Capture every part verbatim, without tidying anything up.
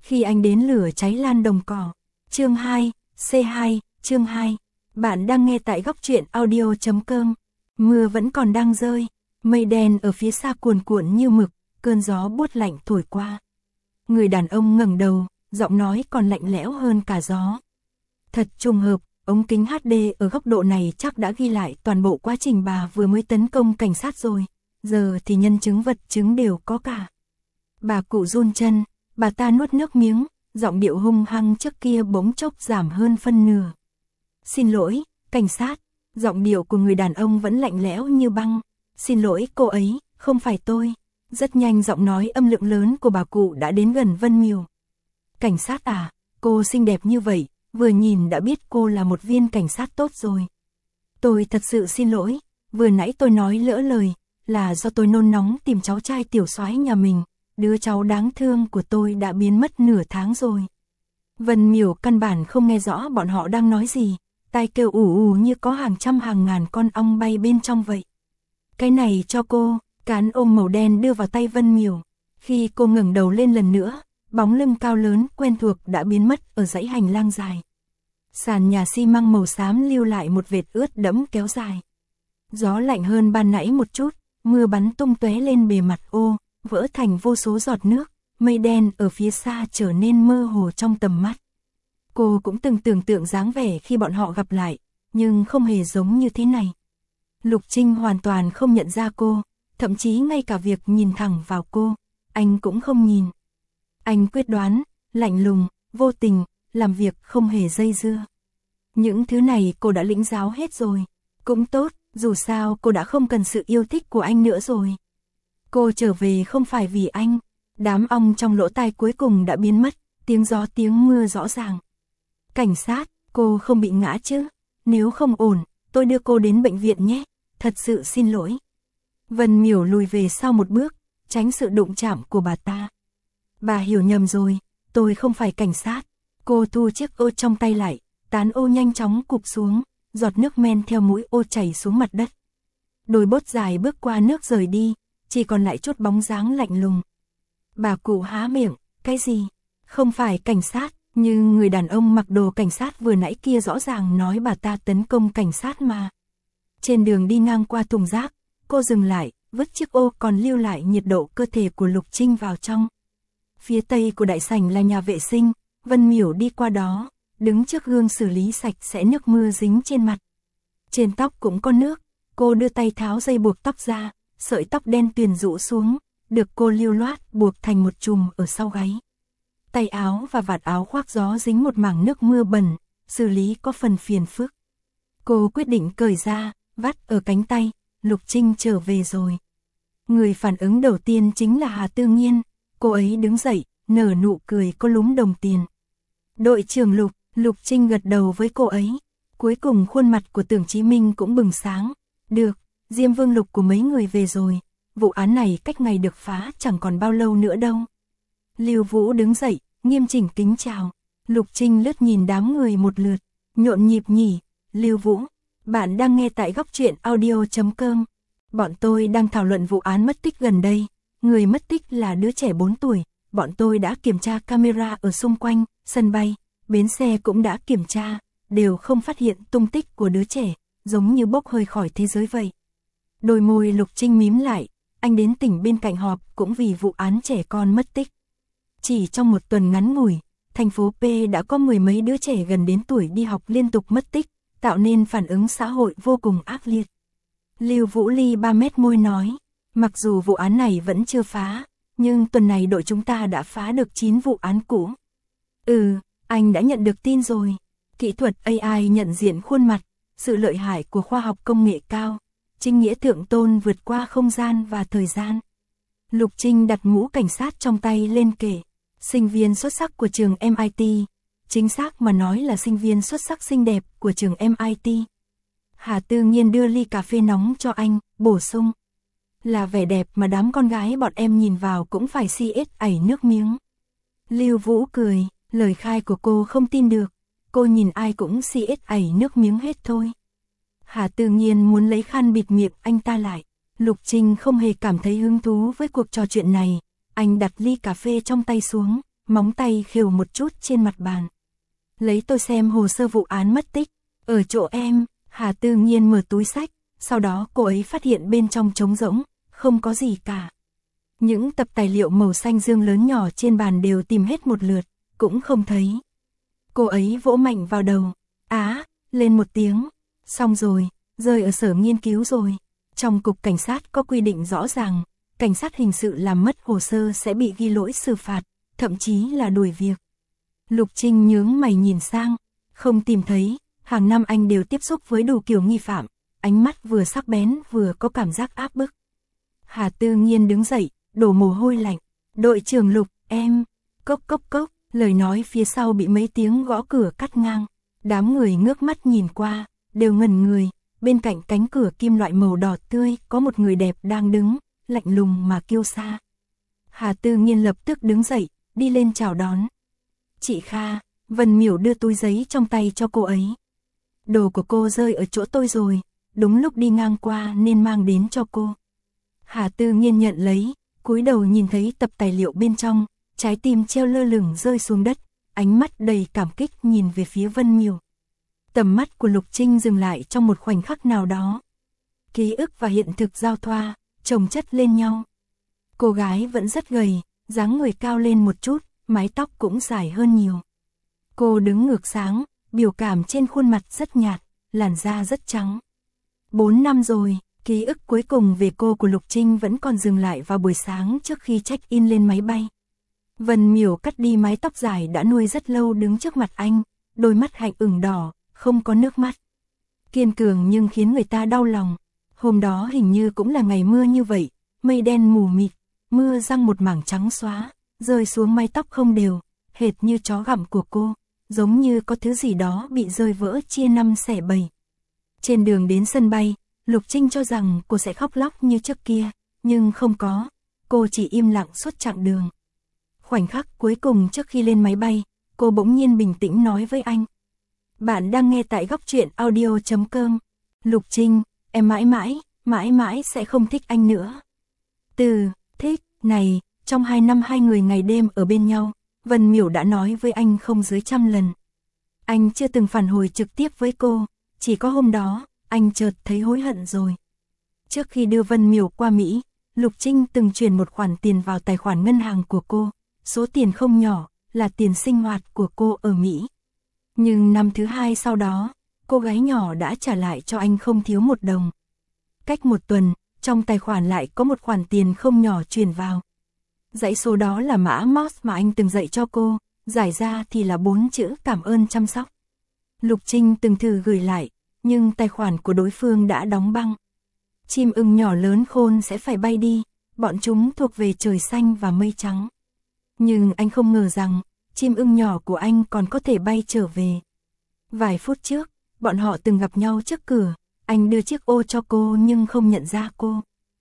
Khi anh đến lửa cháy lan đồng cỏ. Chương hai, C hai, chương hai. Bạn đang nghe tại góc truyện audio chấm com. Mưa vẫn còn đang rơi, mây đen ở phía xa cuồn cuộn như mực, cơn gió buốt lạnh thổi qua. Người đàn ông ngẩng đầu, giọng nói còn lạnh lẽo hơn cả gió. Thật trùng hợp, ống kính hát đê ở góc độ này chắc đã ghi lại toàn bộ quá trình bà vừa mới tấn công cảnh sát rồi, giờ thì nhân chứng vật chứng đều có cả. Bà cụ run chân, bà ta nuốt nước miếng, giọng điệu hung hăng trước kia bỗng chốc giảm hơn phân nửa. Xin lỗi, cảnh sát, giọng điệu của người đàn ông vẫn lạnh lẽo như băng. Xin lỗi cô ấy, không phải tôi. Rất nhanh giọng nói âm lượng lớn của bà cụ đã đến gần Vân Miểu. Cảnh sát à, cô xinh đẹp như vậy, vừa nhìn đã biết cô là một viên cảnh sát tốt rồi. Tôi thật sự xin lỗi, vừa nãy tôi nói lỡ lời, là do tôi nôn nóng tìm cháu trai tiểu soái nhà mình, đứa cháu đáng thương của tôi đã biến mất nửa tháng rồi. Vân Miểu căn bản không nghe rõ bọn họ đang nói gì, tai kêu ù ù như có hàng trăm hàng ngàn con ong bay bên trong vậy. Cái này cho cô, cán ôm màu đen đưa vào tay Vân Miểu. Khi cô ngẩng đầu lên lần nữa, bóng lưng cao lớn quen thuộc đã biến mất ở dãy hành lang dài. Sàn nhà xi măng màu xám lưu lại một vệt ướt đẫm kéo dài. Gió lạnh hơn ban nãy một chút, mưa bắn tung tóe lên bề mặt ô, vỡ thành vô số giọt nước, mây đen ở phía xa trở nên mơ hồ trong tầm mắt. Cô cũng từng tưởng tượng dáng vẻ khi bọn họ gặp lại, nhưng không hề giống như thế này. Lục Trinh hoàn toàn không nhận ra cô, thậm chí ngay cả việc nhìn thẳng vào cô, anh cũng không nhìn. Anh quyết đoán, lạnh lùng, vô tình, làm việc không hề dây dưa. Những thứ này cô đã lĩnh giáo hết rồi. Cũng tốt, dù sao cô đã không cần sự yêu thích của anh nữa rồi. Cô trở về không phải vì anh. Đám ong trong lỗ tai cuối cùng đã biến mất, tiếng gió tiếng mưa rõ ràng. Cảnh sát, cô không bị ngã chứ? Nếu không ổn, tôi đưa cô đến bệnh viện nhé. Thật sự xin lỗi. Vân Miểu lùi về sau một bước, tránh sự đụng chạm của bà ta. Bà hiểu nhầm rồi, tôi không phải cảnh sát. Cô thu chiếc ô trong tay lại, tán ô nhanh chóng cụp xuống, giọt nước men theo mũi ô chảy xuống mặt đất. Đôi bốt dài bước qua nước rời đi, chỉ còn lại chút bóng dáng lạnh lùng. Bà cụ há miệng, cái gì? Không phải cảnh sát, nhưng người đàn ông mặc đồ cảnh sát vừa nãy kia rõ ràng nói bà ta tấn công cảnh sát mà. Trên đường đi ngang qua thùng rác, cô dừng lại, vứt chiếc ô còn lưu lại nhiệt độ cơ thể của Lục Trinh vào trong. Phía tây của đại sảnh là nhà vệ sinh, Vân Miểu đi qua đó, đứng trước gương xử lý sạch sẽ nước mưa dính trên mặt. Trên tóc cũng có nước, cô đưa tay tháo dây buộc tóc ra, sợi tóc đen tuyền rũ xuống, được cô lưu loát buộc thành một chùm ở sau gáy. Tay áo và vạt áo khoác gió dính một mảng nước mưa bẩn, xử lý có phần phiền phức. Cô quyết định cởi ra, vắt ở cánh tay, Lục Trinh trở về rồi. Người phản ứng đầu tiên chính là Hà Tư Nghiên, cô ấy đứng dậy, nở nụ cười có lúm đồng tiền. Đội trưởng Lục, Lục Trinh gật đầu với cô ấy. Cuối cùng khuôn mặt của Tưởng Chí Minh cũng bừng sáng. Được, Diêm Vương Lục của mấy người về rồi, vụ án này cách ngày được phá chẳng còn bao lâu nữa đâu. Lưu Vũ đứng dậy, nghiêm chỉnh kính chào. Lục Trinh lướt nhìn đám người một lượt, nhộn nhịp nhỉ. Lưu Vũ, bạn đang nghe tại góc truyện audio chấm com. Bọn tôi đang thảo luận vụ án mất tích gần đây. Người mất tích là đứa trẻ bốn tuổi. Bọn tôi đã kiểm tra camera ở xung quanh, sân bay, bến xe cũng đã kiểm tra, đều không phát hiện tung tích của đứa trẻ, giống như bốc hơi khỏi thế giới vậy. Đôi môi Lục Trinh mím lại, anh đến tỉnh bên cạnh họp cũng vì vụ án trẻ con mất tích. Chỉ trong một tuần ngắn ngủi, thành phố P đã có mười mấy đứa trẻ gần đến tuổi đi học liên tục mất tích, tạo nên phản ứng xã hội vô cùng ác liệt. Lưu Vũ Ly ba mét môi nói, mặc dù vụ án này vẫn chưa phá, nhưng tuần này đội chúng ta đã phá được chín vụ án cũ. Ừ, anh đã nhận được tin rồi. Kỹ thuật a i nhận diện khuôn mặt, sự lợi hại của khoa học công nghệ cao, chính nghĩa thượng tôn vượt qua không gian và thời gian. Lục Trinh đặt mũ cảnh sát trong tay lên kể, sinh viên xuất sắc của trường em i tê, chính xác mà nói là sinh viên xuất sắc xinh đẹp của trường em i tê. Hà Tư Nghiên đưa ly cà phê nóng cho anh, bổ sung. Là vẻ đẹp mà đám con gái bọn em nhìn vào cũng phải si ết ảy nước miếng. Lưu Vũ cười, lời khai của cô không tin được, cô nhìn ai cũng si ết ảy nước miếng hết thôi. Hà Tư Nghiên muốn lấy khăn bịt miệng anh ta lại. Lục Trinh không hề cảm thấy hứng thú với cuộc trò chuyện này, anh đặt ly cà phê trong tay xuống, móng tay khều một chút trên mặt bàn. Lấy tôi xem hồ sơ vụ án mất tích, ở chỗ em. Hà Tư Nghiên mở túi sách, sau đó cô ấy phát hiện bên trong trống rỗng, không có gì cả. Những tập tài liệu màu xanh dương lớn nhỏ trên bàn đều tìm hết một lượt, cũng không thấy. Cô ấy vỗ mạnh vào đầu, á, lên một tiếng, xong rồi, rơi ở sở nghiên cứu rồi. Trong cục cảnh sát có quy định rõ ràng, cảnh sát hình sự làm mất hồ sơ sẽ bị ghi lỗi xử phạt, thậm chí là đuổi việc. Lục Trinh nhướng mày nhìn sang, không tìm thấy, hàng năm anh đều tiếp xúc với đủ kiểu nghi phạm, ánh mắt vừa sắc bén vừa có cảm giác áp bức. Hà Tư Nghiên đứng dậy, đổ mồ hôi lạnh, đội trưởng Lục, em, cốc cốc cốc, lời nói phía sau bị mấy tiếng gõ cửa cắt ngang, đám người ngước mắt nhìn qua, đều ngẩn người, bên cạnh cánh cửa kim loại màu đỏ tươi có một người đẹp đang đứng, lạnh lùng mà kiêu sa. Hà Tư Nghiên lập tức đứng dậy, đi lên chào đón. Chị Kha, Vân Miểu đưa túi giấy trong tay cho cô ấy. Đồ của cô rơi ở chỗ tôi rồi, đúng lúc đi ngang qua nên mang đến cho cô. Hà Tư Nghiên nhận lấy, cúi đầu nhìn thấy tập tài liệu bên trong, trái tim treo lơ lửng rơi xuống đất, ánh mắt đầy cảm kích nhìn về phía Vân Miểu. Tầm mắt của Lục Trinh dừng lại trong một khoảnh khắc nào đó. Ký ức và hiện thực giao thoa, chồng chất lên nhau. Cô gái vẫn rất gầy, dáng người cao lên một chút, mái tóc cũng dài hơn nhiều. Cô đứng ngược sáng, biểu cảm trên khuôn mặt rất nhạt, làn da rất trắng. Bốn năm rồi, ký ức cuối cùng về cô của Lục Trinh vẫn còn dừng lại vào buổi sáng trước khi check-in lên máy bay. Vân Miểu cắt đi mái tóc dài đã nuôi rất lâu đứng trước mặt anh, đôi mắt hạnh ửng đỏ, không có nước mắt. Kiên cường nhưng khiến người ta đau lòng. Hôm đó hình như cũng là ngày mưa như vậy, mây đen mù mịt, mưa răng một mảng trắng xóa, rơi xuống mái tóc không đều, hệt như chó gặm của cô, giống như có thứ gì đó bị rơi vỡ chia năm xẻ bảy. Trên đường đến sân bay, Lục Trinh cho rằng cô sẽ khóc lóc như trước kia, nhưng không có, cô chỉ im lặng suốt chặng đường. Khoảnh khắc cuối cùng trước khi lên máy bay, cô bỗng nhiên bình tĩnh nói với anh. Bạn đang nghe tại góc truyện audio chấm com. Lục Trinh, em mãi mãi, mãi mãi sẽ không thích anh nữa. Từ thích này, trong hai năm hai người ngày đêm ở bên nhau, Vân Miểu đã nói với anh không dưới trăm lần. Anh chưa từng phản hồi trực tiếp với cô, chỉ có hôm đó, anh chợt thấy hối hận rồi. Trước khi đưa Vân Miểu qua Mỹ, Lục Trinh từng chuyển một khoản tiền vào tài khoản ngân hàng của cô, số tiền không nhỏ, là tiền sinh hoạt của cô ở Mỹ. Nhưng năm thứ hai sau đó, cô gái nhỏ đã trả lại cho anh không thiếu một đồng. Cách một tuần, trong tài khoản lại có một khoản tiền không nhỏ chuyển vào. Dãy số đó là mã Morse mà anh từng dạy cho cô, giải ra thì là bốn chữ cảm ơn chăm sóc. Lục Trinh từng thử gửi lại, nhưng tài khoản của đối phương đã đóng băng. Chim ưng nhỏ lớn khôn sẽ phải bay đi, bọn chúng thuộc về trời xanh và mây trắng. Nhưng anh không ngờ rằng, chim ưng nhỏ của anh còn có thể bay trở về. Vài phút trước, bọn họ từng gặp nhau trước cửa, anh đưa chiếc ô cho cô nhưng không nhận ra cô.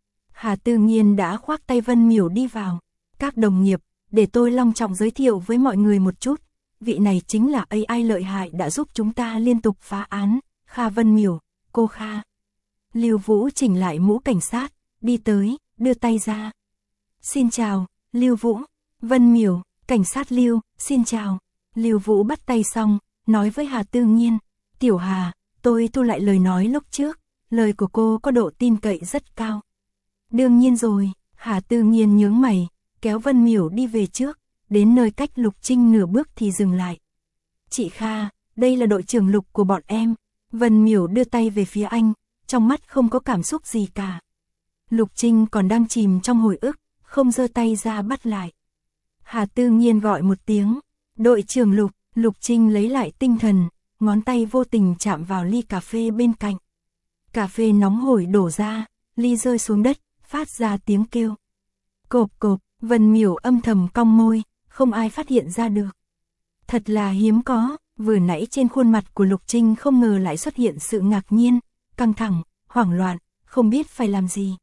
Hà Tư Nghiên đã khoác tay Vân Miểu đi vào. Các đồng nghiệp, để tôi long trọng giới thiệu với mọi người một chút, vị này chính là a i lợi hại đã giúp chúng ta liên tục phá án, Kha Vân Miểu, cô Kha. Lưu Vũ chỉnh lại mũ cảnh sát, đi tới, đưa tay ra. Xin chào, Lưu Vũ. Vân Miểu, cảnh sát Lưu, xin chào. Lưu Vũ bắt tay xong, nói với Hà Tư Nghiên, Tiểu Hà, tôi thu lại lời nói lúc trước, lời của cô có độ tin cậy rất cao. Đương nhiên rồi, Hà Tư Nghiên nhướng mày, kéo Vân Miểu đi về trước, đến nơi cách Lục Trinh nửa bước thì dừng lại. Chị Kha, đây là đội trưởng Lục của bọn em. Vân Miểu đưa tay về phía anh, trong mắt không có cảm xúc gì cả. Lục Trinh còn đang chìm trong hồi ức, không giơ tay ra bắt lại. Hà Tư Nghiên gọi một tiếng, đội trưởng Lục. Lục Trinh lấy lại tinh thần, ngón tay vô tình chạm vào ly cà phê bên cạnh. Cà phê nóng hổi đổ ra, ly rơi xuống đất, phát ra tiếng kêu. Cộp cộp, Vân Miểu âm thầm cong môi, không ai phát hiện ra được. Thật là hiếm có, vừa nãy trên khuôn mặt của Lục Trinh không ngờ lại xuất hiện sự ngạc nhiên, căng thẳng, hoảng loạn, không biết phải làm gì.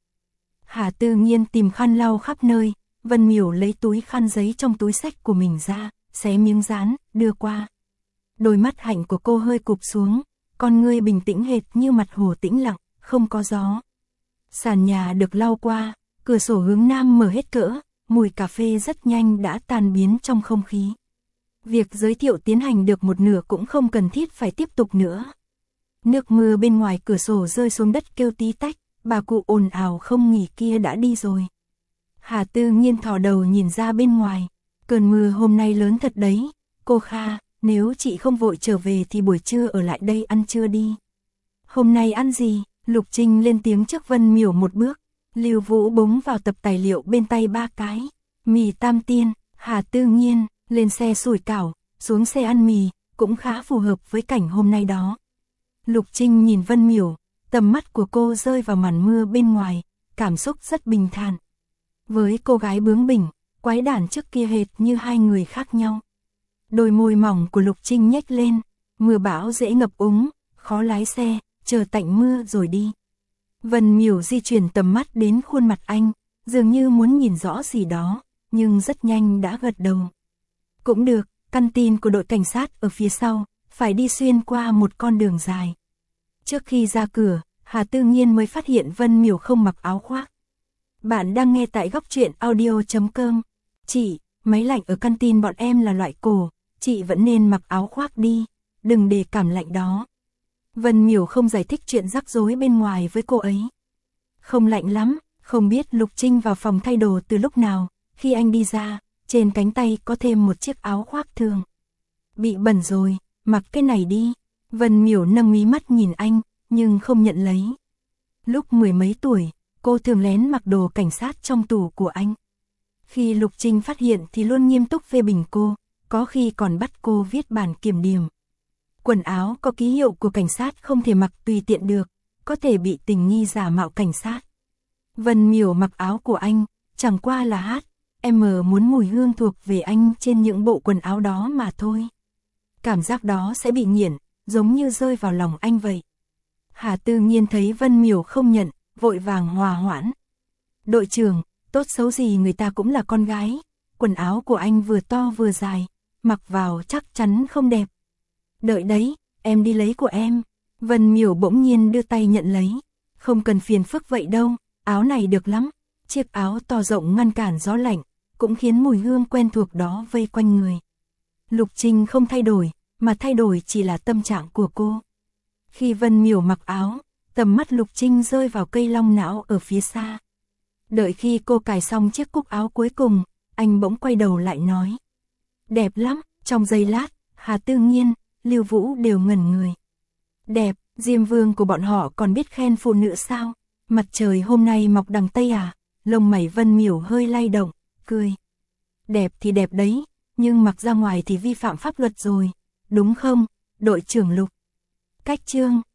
Hà Tư Nghiên tìm khăn lau khắp nơi, Vân Miểu lấy túi khăn giấy trong túi xách của mình ra, xé miếng dán, đưa qua. Đôi mắt hạnh của cô hơi cụp xuống, con ngươi bình tĩnh hệt như mặt hồ tĩnh lặng, không có gió. Sàn nhà được lau qua, cửa sổ hướng nam mở hết cỡ, mùi cà phê rất nhanh đã tan biến trong không khí. Việc giới thiệu tiến hành được một nửa cũng không cần thiết phải tiếp tục nữa. Nước mưa bên ngoài cửa sổ rơi xuống đất kêu tí tách, bà cụ ồn ào không nghỉ kia đã đi rồi. Hà Tư Nghiên thò đầu nhìn ra bên ngoài, cơn mưa hôm nay lớn thật đấy, cô Kha, nếu chị không vội trở về thì buổi trưa ở lại đây ăn trưa đi. Hôm nay ăn gì? Lục Trinh lên tiếng trước Vân Miểu một bước, Lưu Vũ búng vào tập tài liệu bên tay ba cái, mì tam tiên, Hà Tư Nghiên, lên xe sủi cảo, xuống xe ăn mì, cũng khá phù hợp với cảnh hôm nay đó. Lục Trinh nhìn Vân Miểu, tầm mắt của cô rơi vào màn mưa bên ngoài, cảm xúc rất bình thản. Với cô gái bướng bỉnh, quái đản trước kia hệt như hai người khác nhau. Đôi môi mỏng của Lục Trinh nhếch lên, mưa bão dễ ngập úng, khó lái xe, chờ tạnh mưa rồi đi. Vân Miểu di chuyển tầm mắt đến khuôn mặt anh, dường như muốn nhìn rõ gì đó, nhưng rất nhanh đã gật đầu. Cũng được, căn tin của đội cảnh sát ở phía sau, phải đi xuyên qua một con đường dài. Trước khi ra cửa, Hà Tư Nghiên mới phát hiện Vân Miểu không mặc áo khoác. Bạn đang nghe tại góc truyện audio chấm com. Chị, máy lạnh ở căn tin bọn em là loại cổ, chị vẫn nên mặc áo khoác đi, đừng để cảm lạnh đó. Vân Miểu không giải thích chuyện rắc rối bên ngoài với cô ấy. Không lạnh lắm, không biết Lục Trinh vào phòng thay đồ từ lúc nào, khi anh đi ra, trên cánh tay có thêm một chiếc áo khoác thường. Bị bẩn rồi, mặc cái này đi. Vân Miểu nâng mí mắt nhìn anh, nhưng không nhận lấy. Lúc mười mấy tuổi, cô thường lén mặc đồ cảnh sát trong tủ của anh. Khi Lục Trinh phát hiện thì luôn nghiêm túc phê bình cô, có khi còn bắt cô viết bản kiểm điểm. Quần áo có ký hiệu của cảnh sát không thể mặc tùy tiện được, có thể bị tình nghi giả mạo cảnh sát. Vân Miểu mặc áo của anh, chẳng qua là hát, em muốn mùi hương thuộc về anh trên những bộ quần áo đó mà thôi. Cảm giác đó sẽ bị nghiện, giống như rơi vào lòng anh vậy. Hà Tư Nghiên thấy Vân Miểu không nhận, vội vàng hòa hoãn. Đội trưởng, tốt xấu gì người ta cũng là con gái, quần áo của anh vừa to vừa dài, mặc vào chắc chắn không đẹp. Đợi đấy, em đi lấy của em. Vân Miểu bỗng nhiên đưa tay nhận lấy. Không cần phiền phức vậy đâu, áo này được lắm. Chiếc áo to rộng ngăn cản gió lạnh, cũng khiến mùi hương quen thuộc đó vây quanh người. Lục Trinh không thay đổi, mà thay đổi chỉ là tâm trạng của cô. Khi Vân Miểu mặc áo, tầm mắt Lục Trinh rơi vào cây long não ở phía xa. Đợi khi cô cài xong chiếc cúc áo cuối cùng, anh bỗng quay đầu lại nói. Đẹp lắm, trong giây lát, Hà Tư Nghiên, Lưu Vũ đều ngẩn người. Đẹp, Diêm Vương của bọn họ còn biết khen phụ nữ sao? Mặt trời hôm nay mọc đằng Tây à? Lông mày Vân Miểu hơi lay động, cười. Đẹp thì đẹp đấy, nhưng mặc ra ngoài thì vi phạm pháp luật rồi, đúng không, đội trưởng Lục? Cách chương